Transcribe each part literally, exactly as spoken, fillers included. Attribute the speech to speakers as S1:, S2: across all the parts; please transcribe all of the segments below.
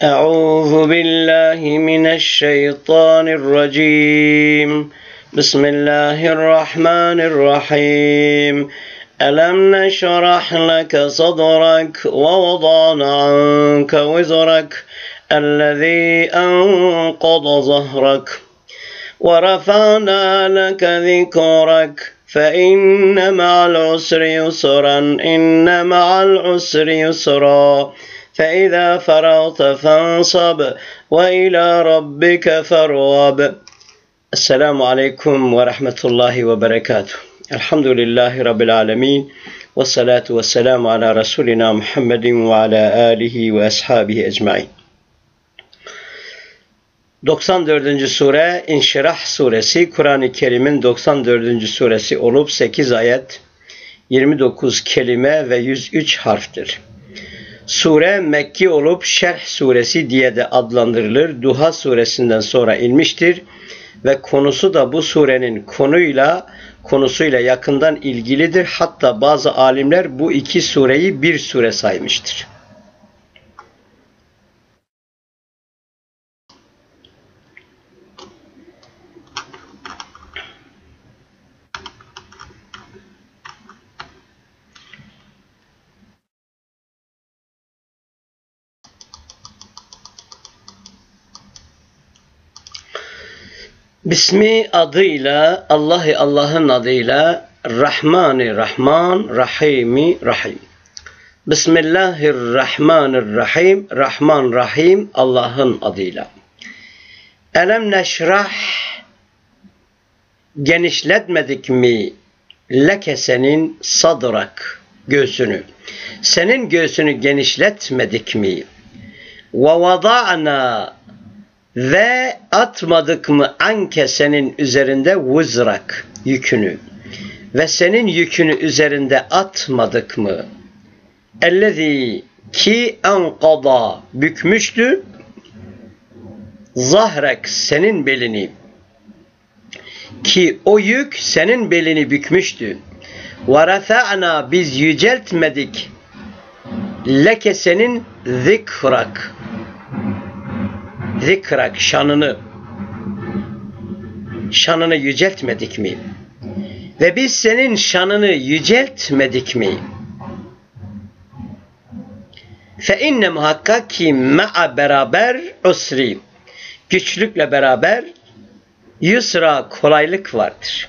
S1: أعوذ بالله من الشيطان الرجيم بسم الله الرحمن الرحيم ألم نشرح لك صدرك ووضعنا عنك وزرك الذي أنقض ظهرك ورفعنا لك ذكرك فإن مع العسر يسرا إن مع العسر يسرا فإذا فرغت فانصب وإلى ربك فارغب. Esselamu Aleyküm ve Rahmetullahi ve Berekatuhu. Elhamdülillahi Rabbil Alemin. Ve salatu ve selamu ala Resulina Muhammedin ve ala alihi ve ashabihi ecmain. doksan dördüncü sure İnşirah suresi, Kur'an-ı Kerim'in doksan dördüncü suresi olup sekiz ayet, yirmi dokuz kelime ve yüz üç harftir. Sure Mekki olup Şerh suresi diye de adlandırılır. Duha suresinden sonra inmiştir ve konusu da bu surenin konuyla konusuyla yakından ilgilidir. Hatta bazı alimler bu iki sureyi bir sure saymıştır. Bismi adıyla, Allah'ı Allah'ın adıyla, Rahmani Rahman, Rahimi Rahim. Bismillahirrahmanirrahim, Rahman Rahim Allah'ın adıyla. Elem neşrah, genişletmedik mi leke senin sadrak, göğsünü. Senin göğsünü genişletmedik mi? Ve vada'na, ve atmadık mı anke senin üzerinde vuzrak, yükünü. Ve senin yükünü üzerinde atmadık mı? Ellezî ki enkada, bükmüştü. Zahrek, senin belini. Ki o yük senin belini bükmüştü. Ve refa'na, biz yüceltmedik. Leke senin zikrak. Zikrak, şanını. Şanını yüceltmedik mi? Ve biz senin şanını yüceltmedik mi? Fe inne muhakkak ki ma'a beraber usri, güçlükle beraber yusra, kolaylık vardır.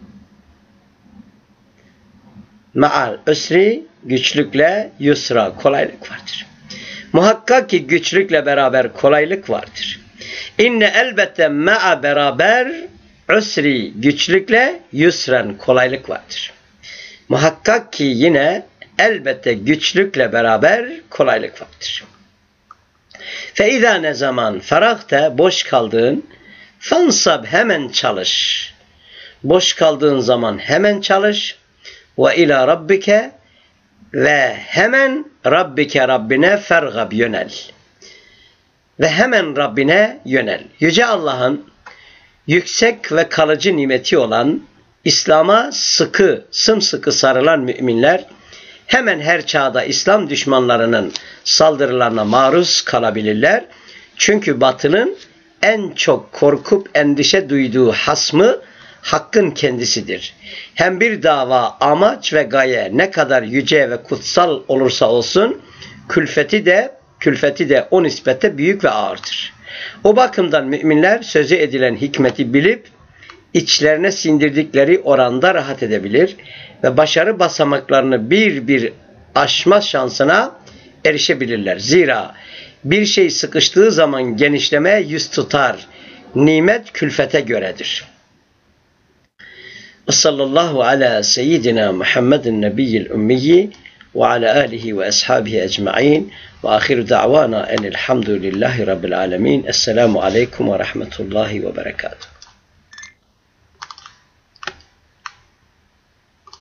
S1: Ma'al usri, güçlükle yusra, kolaylık vardır. Muhakkak ki güçlükle beraber kolaylık vardır. İnne elbette ma'a beraber usri, güçlükle yusran, kolaylık vardır. Muhakkak ki yine elbette güçlükle beraber kolaylık vardır. Fe izâ ne zaman feragte, boş kaldığın, fansab, hemen çalış. Boş kaldığın zaman hemen çalış. Ve ilâ rabbike, ve hemen Rabbike, Rabbine fergab, yönel. Ve hemen Rabbine yönel. Yüce Allah'ın yüksek ve kalıcı nimeti olan İslam'a sıkı, sımsıkı sarılan müminler hemen her çağda İslam düşmanlarının saldırılarına maruz kalabilirler. Çünkü batının en çok korkup endişe duyduğu hasmı hakkın kendisidir. Hem bir dava, amaç ve gaye ne kadar yüce ve kutsal olursa olsun, külfeti de külfeti de o nispette büyük ve ağırdır. O bakımdan müminler sözü edilen hikmeti bilip içlerine sindirdikleri oranda rahat edebilir ve başarı basamaklarını bir bir aşma şansına erişebilirler. Zira bir şey sıkıştığı zaman genişlemeye yüz tutar. Nimet külfete göredir. Ve sallallahu ala seyyidina Muhammedin nebiyyil ümmiyyi ve ala alihi ve ashabihi ecma'in ve ahiru da'vana enelhamdülillahi rabbil alemin. Esselamu aleyküm ve rahmetullahi ve berekatuhu.